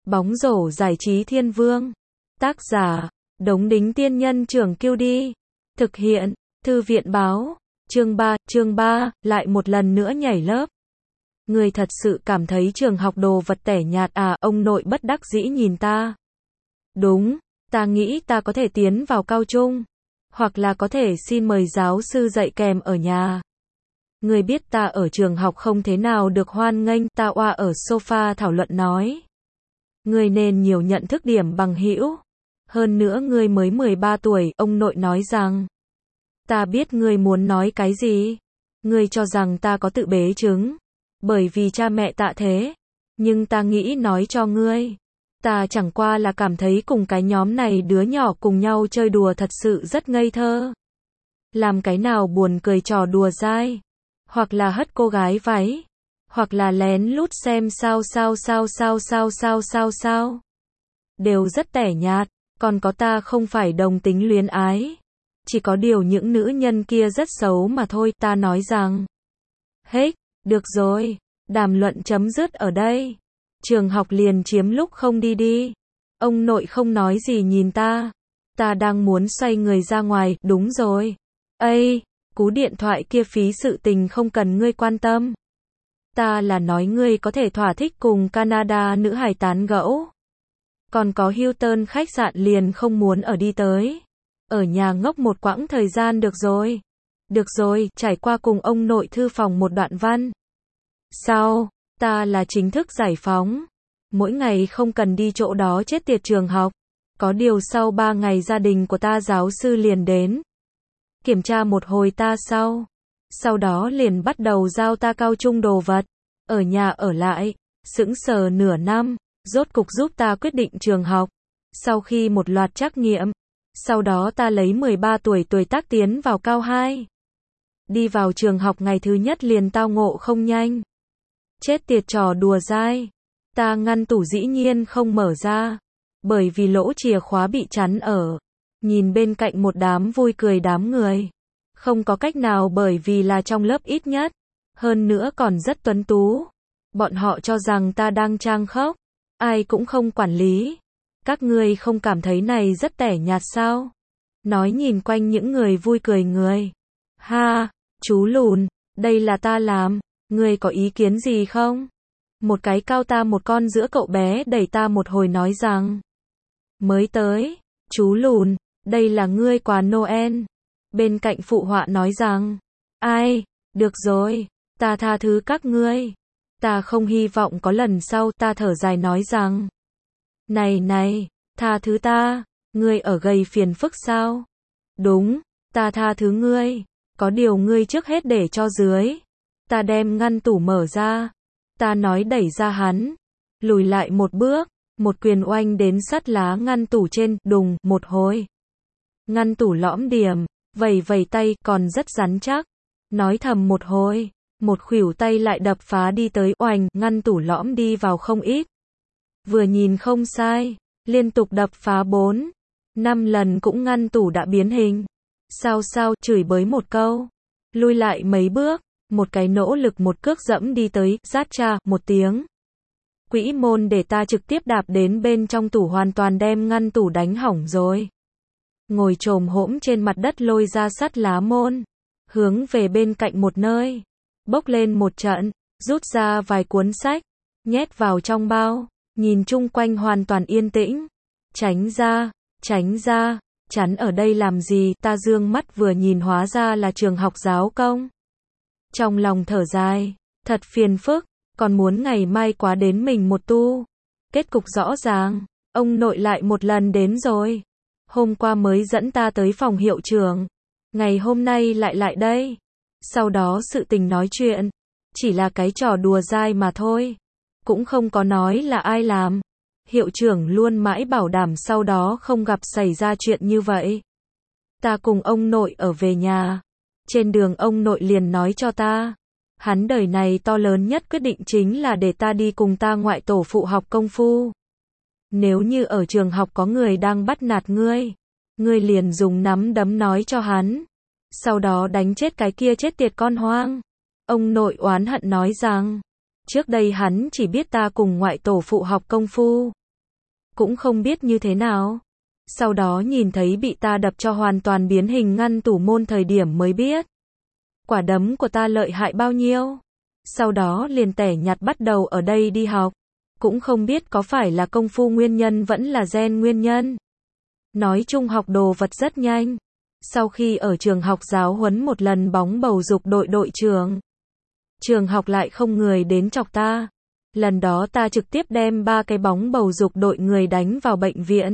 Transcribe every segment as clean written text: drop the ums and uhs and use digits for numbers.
Bóng rổ giải trí thiên vương. Tác giả, Đống Đính Tiên Nhân Trưởng Kiêu Đi. Thực hiện, Thư viện báo. Chương 3, lại một lần nữa nhảy lớp. Người thật sự cảm thấy trường học đồ vật tẻ nhạt à? Ông nội bất đắc dĩ nhìn ta. Đúng, ta nghĩ ta có thể tiến vào cao trung. Hoặc là có thể xin mời giáo sư dạy kèm ở nhà. Người biết ta ở trường học không thế nào được hoan nghênh, ta oa ở sofa thảo luận nói. Người nên nhiều nhận thức điểm bằng hữu. Hơn nữa ngươi mới 13 tuổi, ông nội nói rằng. Ta biết ngươi muốn nói cái gì. Ngươi cho rằng ta có tự bế chứng. Bởi vì cha mẹ tạ thế. Nhưng ta nghĩ nói cho ngươi. Ta chẳng qua là cảm thấy cùng cái nhóm này đứa nhỏ cùng nhau chơi đùa thật sự rất ngây thơ. Làm cái nào buồn cười trò đùa dai. Hoặc là hất cô gái váy. Hoặc là lén lút xem sao. Đều rất tẻ nhạt. Còn có ta không phải đồng tính luyến ái. Chỉ có điều những nữ nhân kia rất xấu mà thôi. Ta nói rằng. Hết, được rồi. Đàm luận chấm dứt ở đây. Trường học liền chiếm lúc không đi. Ông nội không nói gì nhìn ta. Ta đang muốn xoay người ra ngoài. Đúng rồi. Ây, cú điện thoại kia phí sự tình không cần ngươi quan tâm. Ta là nói ngươi có thể thỏa thích cùng Canada nữ hài tán gẫu. Còn có Hilton khách sạn liền không muốn ở đi tới. Ở nhà ngốc một quãng thời gian được rồi. Được rồi, trải qua cùng ông nội thư phòng một đoạn văn. Sau, ta là chính thức giải phóng. Mỗi ngày không cần đi chỗ đó chết tiệt trường học. Có điều sau 3 ngày gia đình của ta giáo sư liền đến. Kiểm tra một hồi ta sau đó liền bắt đầu giao ta cao trung đồ vật. Ở nhà ở lại, sững sờ nửa năm, rốt cục giúp ta quyết định trường học. Sau khi một loạt trắc nghiệm, sau đó ta lấy 13 tuổi tuổi tác tiến vào cao 2. Đi vào trường học ngày thứ nhất liền tao ngộ không nhanh. Chết tiệt trò đùa dai. Ta ngăn tủ dĩ nhiên không mở ra. Bởi vì lỗ chìa khóa bị chắn ở. Nhìn bên cạnh một đám vui cười đám người. Không có cách nào bởi vì là trong lớp ít nhất. Hơn nữa còn rất tuấn tú. Bọn họ cho rằng ta đang trang khóc. Ai cũng không quản lý. Các ngươi không cảm thấy này rất tẻ nhạt sao? Nói nhìn quanh những người vui cười người. Ha, chú lùn, đây là ta làm. Ngươi có ý kiến gì không? Một cái cao ta một con giữa cậu bé đẩy ta một hồi nói rằng. Mới tới, chú lùn, đây là ngươi quà Noel. Bên cạnh phụ họa nói rằng. Ai, được rồi, ta tha thứ các ngươi. Ta không hy vọng có lần sau. Ta thở dài nói rằng. Này, tha thứ ta. Ngươi ở gây phiền phức sao? Đúng, ta tha thứ ngươi. Có điều ngươi trước hết để cho dưới. Ta đem ngăn tủ mở ra. Ta nói đẩy ra hắn. Lùi lại một bước. Một quyền oanh đến sắt lá ngăn tủ trên. Đùng, một hồi. Ngăn tủ lõm điểm. Vẩy tay còn rất rắn chắc. Nói thầm một hồi. Một khuỷu tay lại đập phá đi tới. Oành, ngăn tủ lõm đi vào không ít. Vừa nhìn không sai. Liên tục đập phá 4, 5 lần cũng ngăn tủ đã biến hình. Sao, chửi bới một câu. Lui lại mấy bước. Một cái nỗ lực một cước dẫm đi tới. Rát cha, một tiếng. Quỹ môn để ta trực tiếp đạp đến bên trong tủ hoàn toàn đem ngăn tủ đánh hỏng rồi. Ngồi chồm hổm trên mặt đất lôi ra sắt lá môn. Hướng về bên cạnh một nơi. Bốc lên một trận. Rút ra vài cuốn sách. Nhét vào trong bao. Nhìn chung quanh hoàn toàn yên tĩnh. Tránh ra. Chắn ở đây làm gì? Ta dương mắt vừa nhìn hóa ra là trường học giáo công. Trong lòng thở dài. Thật phiền phức. Còn muốn ngày mai quá đến mình một tu. Kết cục rõ ràng. Ông nội lại một lần đến rồi. Hôm qua mới dẫn ta tới phòng hiệu trưởng. Ngày hôm nay lại đây. Sau đó sự tình nói chuyện. Chỉ là cái trò đùa dai mà thôi. Cũng không có nói là ai làm. Hiệu trưởng luôn mãi bảo đảm sau đó không gặp xảy ra chuyện như vậy. Ta cùng ông nội ở về nhà. Trên đường ông nội liền nói cho ta. Hắn đời này to lớn nhất quyết định chính là để ta đi cùng ta ngoại tổ phụ học công phu. Nếu như ở trường học có người đang bắt nạt ngươi. Ngươi liền dùng nắm đấm nói cho hắn. Sau đó đánh chết cái kia chết tiệt con hoang. Ông nội oán hận nói rằng. Trước đây hắn chỉ biết ta cùng ngoại tổ phụ học công phu. cũng không biết như thế nào. Sau đó nhìn thấy bị ta đập cho hoàn toàn biến hình ngăn tủ môn thời điểm mới biết. Quả đấm của ta lợi hại bao nhiêu. Sau đó liền tẻ nhạt bắt đầu ở đây đi học. Cũng không biết có phải là công phu nguyên nhân vẫn là gen nguyên nhân. Nói chung học đồ vật rất nhanh. Sau khi ở trường học giáo huấn một lần bóng bầu dục đội trưởng. Trường học lại không người đến chọc ta. Lần đó ta trực tiếp đem 3 cái bóng bầu dục đội người đánh vào bệnh viện.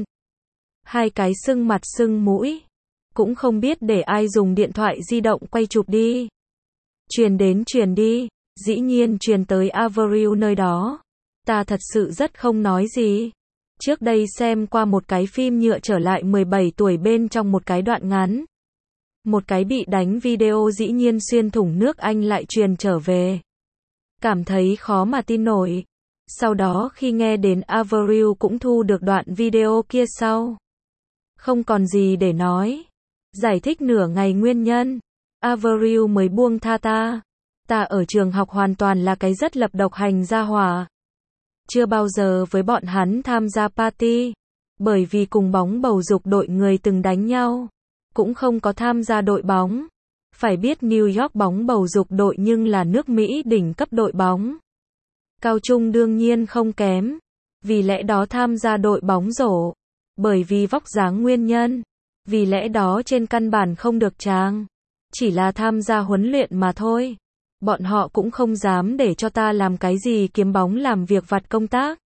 2 cái sưng mặt sưng mũi. Cũng không biết để ai dùng điện thoại di động quay chụp đi. Truyền đi, dĩ nhiên truyền tới Avril nơi đó. Ta thật sự rất không nói gì. Trước đây xem qua một cái phim nhựa trở lại 17 tuổi bên trong một cái đoạn ngắn. Một cái bị đánh video dĩ nhiên xuyên thủng nước Anh lại truyền trở về. Cảm thấy khó mà tin nổi. Sau đó khi nghe đến Avril cũng thu được đoạn video kia sau. Không còn gì để nói. Giải thích nửa ngày nguyên nhân. Avril mới buông tha ta. Ta ở trường học hoàn toàn là cái rất lập độc hành gia hỏa. Chưa bao giờ với bọn hắn tham gia party. Bởi vì cùng bóng bầu dục đội người từng đánh nhau. Cũng không có tham gia đội bóng. Phải biết New York bóng bầu dục đội nhưng là nước Mỹ đỉnh cấp đội bóng. Cao trung đương nhiên không kém. Vì lẽ đó tham gia đội bóng rổ. Bởi vì vóc dáng nguyên nhân. Vì lẽ đó trên căn bản không được trang. Chỉ là tham gia huấn luyện mà thôi. Bọn họ cũng không dám để cho ta làm cái gì kiếm bóng làm việc vặt công tác.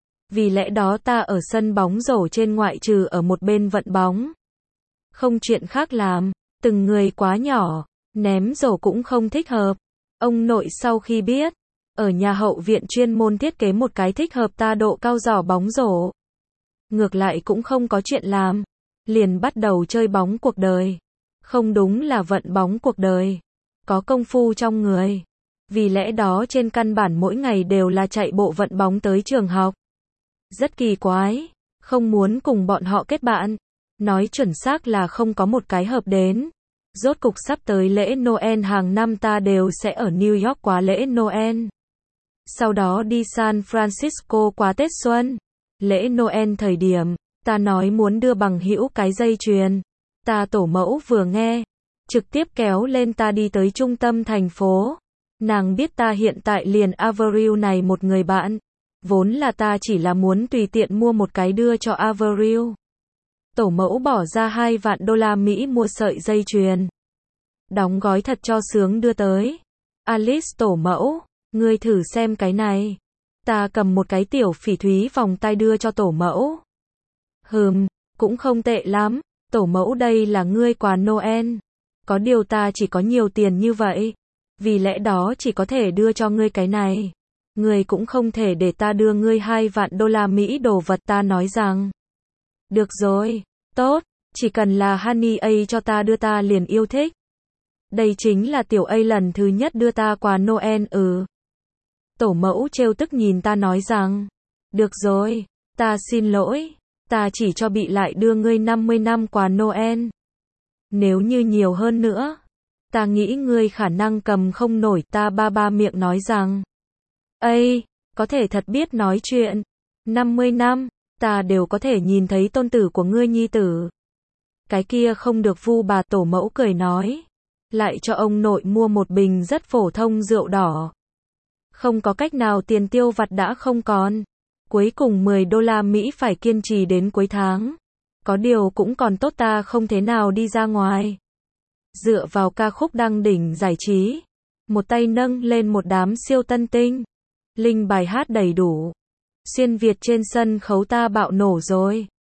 Vì lẽ đó ta ở sân bóng rổ trên ngoại trừ ở một bên vận bóng. Không chuyện khác làm, từng người quá nhỏ, ném rổ cũng không thích hợp. Ông nội sau khi biết, ở nhà hậu viện chuyên môn thiết kế một cái thích hợp ta độ cao giỏ bóng rổ. Ngược lại cũng không có chuyện làm, liền bắt đầu chơi bóng cuộc đời. Không đúng là vận bóng cuộc đời. Có công phu trong người. Vì lẽ đó trên căn bản mỗi ngày đều là chạy bộ vận bóng tới trường học. Rất kỳ quái. Không muốn cùng bọn họ kết bạn. Nói chuẩn xác là không có một cái hợp đến. Rốt cục sắp tới lễ Noel hàng năm ta đều sẽ ở New York quá lễ Noel. Sau đó đi San Francisco quá Tết Xuân. Lễ Noel thời điểm, ta nói muốn đưa bằng hữu cái dây chuyền. Ta tổ mẫu vừa nghe. Trực tiếp kéo lên ta đi tới trung tâm thành phố. Nàng biết ta hiện tại liền Avril này một người bạn. Vốn là ta chỉ là muốn tùy tiện mua một cái đưa cho Avril. Tổ mẫu bỏ ra 2 vạn đô la Mỹ mua sợi dây chuyền. Đóng gói thật cho sướng đưa tới. Alice tổ mẫu, ngươi thử xem cái này. Ta cầm một cái tiểu phỉ thúy vòng tay đưa cho tổ mẫu. Cũng không tệ lắm. Tổ mẫu đây là ngươi quà Noel. Có điều ta chỉ có nhiều tiền như vậy. Vì lẽ đó chỉ có thể đưa cho ngươi cái này. Ngươi cũng không thể để ta đưa ngươi 2 vạn đô la Mỹ đồ vật ta nói rằng. Được rồi, tốt, chỉ cần là Honey A cho ta đưa ta liền yêu thích. Đây chính là tiểu A lần thứ nhất đưa ta quà Noel Tổ mẫu trêu tức nhìn ta nói rằng. Được rồi, ta xin lỗi, ta chỉ cho bị lại đưa ngươi 50 năm quà Noel. Nếu như nhiều hơn nữa, ta nghĩ ngươi khả năng cầm không nổi ta ba miệng nói rằng. Ây, có thể thật biết nói chuyện. 50 năm, ta đều có thể nhìn thấy tôn tử của ngươi nhi tử. Cái kia không được vu bà tổ mẫu cười nói. Lại cho ông nội mua một bình rất phổ thông rượu đỏ. Không có cách nào tiền tiêu vặt đã không còn. Cuối cùng 10 đô la Mỹ phải kiên trì đến cuối tháng. Có điều cũng còn tốt ta không thế nào đi ra ngoài. Dựa vào ca khúc đăng đỉnh giải trí. Một tay nâng lên một đám siêu tân tinh. Linh bài hát đầy đủ. Xuyên Việt trên sân khấu ta bạo nổ rồi.